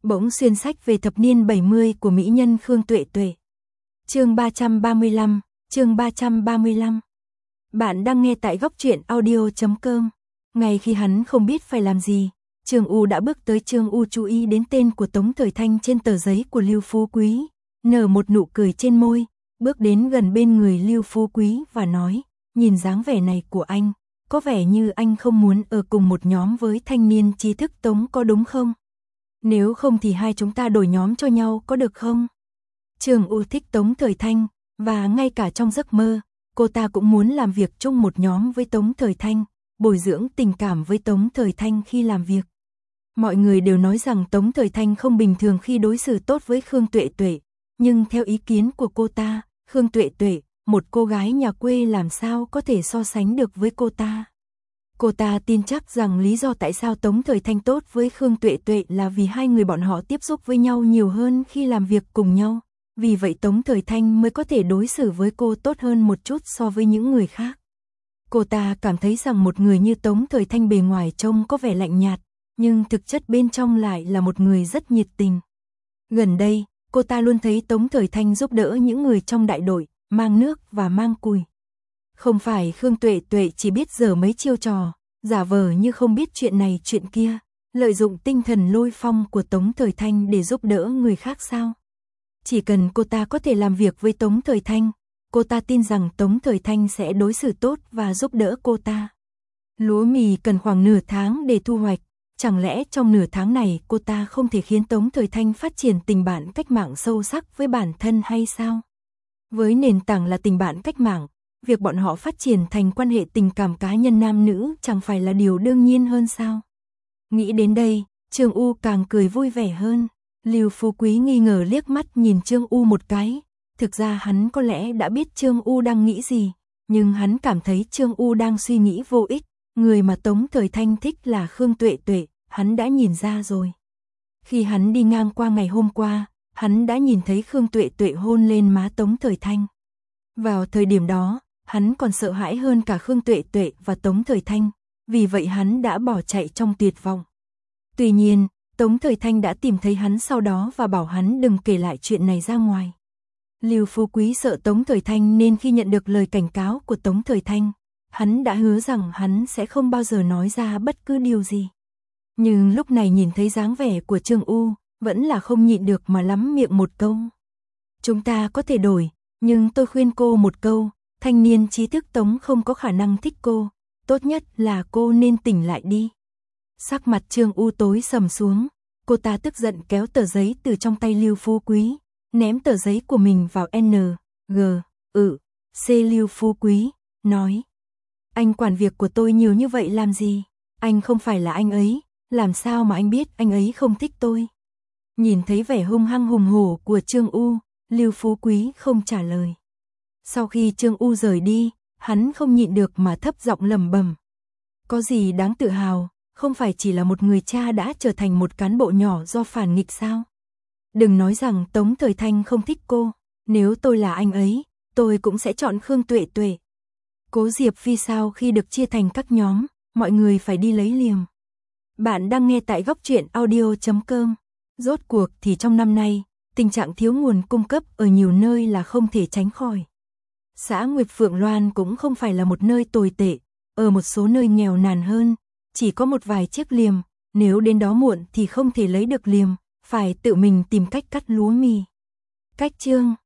Bỗng xuyên sách về thập niên 70 của mỹ nhân Khương Tuệ Tuệ. Chương 335, chương 335. Bạn đang nghe tại góc truyện audio.com. Ngay khi hắn không biết phải làm gì, Trương U đã bước tới. Trương U chú ý đến tên của Tống Thời Thanh trên tờ giấy của Lưu Phú Quý, nở một nụ cười trên môi, bước đến gần bên người Lưu Phú Quý và nói, nhìn dáng vẻ này của anh, có vẻ như anh không muốn ở cùng một nhóm với thanh niên trí thức Tống có đúng không? Nếu không thì hai chúng ta đổi nhóm cho nhau có được không? Trương U thích Tống Thời Thanh, và ngay cả trong giấc mơ, cô ta cũng muốn làm việc chung một nhóm với Tống Thời Thanh, bồi dưỡng tình cảm với Tống Thời Thanh khi làm việc. Mọi người đều nói rằng Tống Thời Thanh không bình thường khi đối xử tốt với Khương Tuệ Tuệ, nhưng theo ý kiến của cô ta, Khương Tuệ Tuệ, một cô gái nhà quê làm sao có thể so sánh được với cô ta. Cô ta tin chắc rằng lý do tại sao Tống Thời Thanh tốt với Khương Tuệ Tuệ là vì hai người bọn họ tiếp xúc với nhau nhiều hơn khi làm việc cùng nhau. Vì vậy Tống Thời Thanh mới có thể đối xử với cô tốt hơn một chút so với những người khác. Cô ta cảm thấy rằng một người như Tống Thời Thanh bề ngoài trông có vẻ lạnh nhạt, nhưng thực chất bên trong lại là một người rất nhiệt tình. Gần đây, cô ta luôn thấy Tống Thời Thanh giúp đỡ những người trong đại đội, mang nước và mang cùi. Không phải Khương Tuệ Tuệ chỉ biết giở mấy chiêu trò, giả vờ như không biết chuyện này chuyện kia, lợi dụng tinh thần lôi phong của Tống Thời Thanh để giúp đỡ người khác sao? Chỉ cần cô ta có thể làm việc với Tống Thời Thanh, cô ta tin rằng Tống Thời Thanh sẽ đối xử tốt và giúp đỡ cô ta. Lúa mì cần khoảng nửa tháng để thu hoạch, chẳng lẽ trong nửa tháng này cô ta không thể khiến Tống Thời Thanh phát triển tình bạn cách mạng sâu sắc với bản thân hay sao? Với nền tảng là tình bạn cách mạng, việc bọn họ phát triển thành quan hệ tình cảm cá nhân nam nữ chẳng phải là điều đương nhiên hơn sao? Nghĩ đến đây, Trương U càng cười vui vẻ hơn. Lưu Phú Quý nghi ngờ liếc mắt nhìn Trương U một cái. Thực ra hắn có lẽ đã biết Trương U đang nghĩ gì, nhưng hắn cảm thấy Trương U đang suy nghĩ vô ích. Người mà Tống Thời Thanh thích là Khương Tuệ Tuệ, hắn đã nhìn ra rồi. Khi hắn đi ngang qua ngày hôm qua, hắn đã nhìn thấy Khương Tuệ Tuệ hôn lên má Tống Thời Thanh. Vào thời điểm đó, hắn còn sợ hãi hơn cả Khương Tuệ Tuệ và Tống Thời Thanh, vì vậy hắn đã bỏ chạy trong tuyệt vọng. Tuy nhiên, Tống Thời Thanh đã tìm thấy hắn sau đó và bảo hắn đừng kể lại chuyện này ra ngoài. Lưu Phú Quý sợ Tống Thời Thanh nên khi nhận được lời cảnh cáo của Tống Thời Thanh, hắn đã hứa rằng hắn sẽ không bao giờ nói ra bất cứ điều gì. Nhưng lúc này nhìn thấy dáng vẻ của Trương U, vẫn là không nhịn được mà lắm miệng một câu. Chúng ta có thể đổi, nhưng tôi khuyên cô một câu, thanh niên trí thức Tống không có khả năng thích cô, tốt nhất là cô nên tỉnh lại đi. Sắc mặt Trương U tối sầm xuống, cô ta tức giận kéo tờ giấy từ trong tay Lưu Phú Quý, ném tờ giấy của mình vào C Lưu Phú Quý, nói. Anh quản việc của tôi nhiều như vậy làm gì? Anh không phải là anh ấy, làm sao mà anh biết anh ấy không thích tôi? Nhìn thấy vẻ hung hăng hùng hổ của Trương U, Lưu Phú Quý không trả lời. Sau khi Trương U rời đi, hắn không nhịn được mà thấp giọng lẩm bẩm. Có gì đáng tự hào, không phải chỉ là một người cha đã trở thành một cán bộ nhỏ do phản nghịch sao? Đừng nói rằng Tống Thời Thanh không thích cô, nếu tôi là anh ấy, tôi cũng sẽ chọn Khương Tuệ Tuệ. Cố Diệp Phi sao khi được chia thành các nhóm, mọi người phải đi lấy liềm. Bạn đang nghe tại góc truyện audio.com. Rốt cuộc thì trong năm nay, tình trạng thiếu nguồn cung cấp ở nhiều nơi là không thể tránh khỏi. Xã Nguyệt Phượng Loan cũng không phải là một nơi tồi tệ, ở một số nơi nghèo nàn hơn, chỉ có một vài chiếc liềm, nếu đến đó muộn thì không thể lấy được liềm, phải tự mình tìm cách cắt lúa mì. Cách chương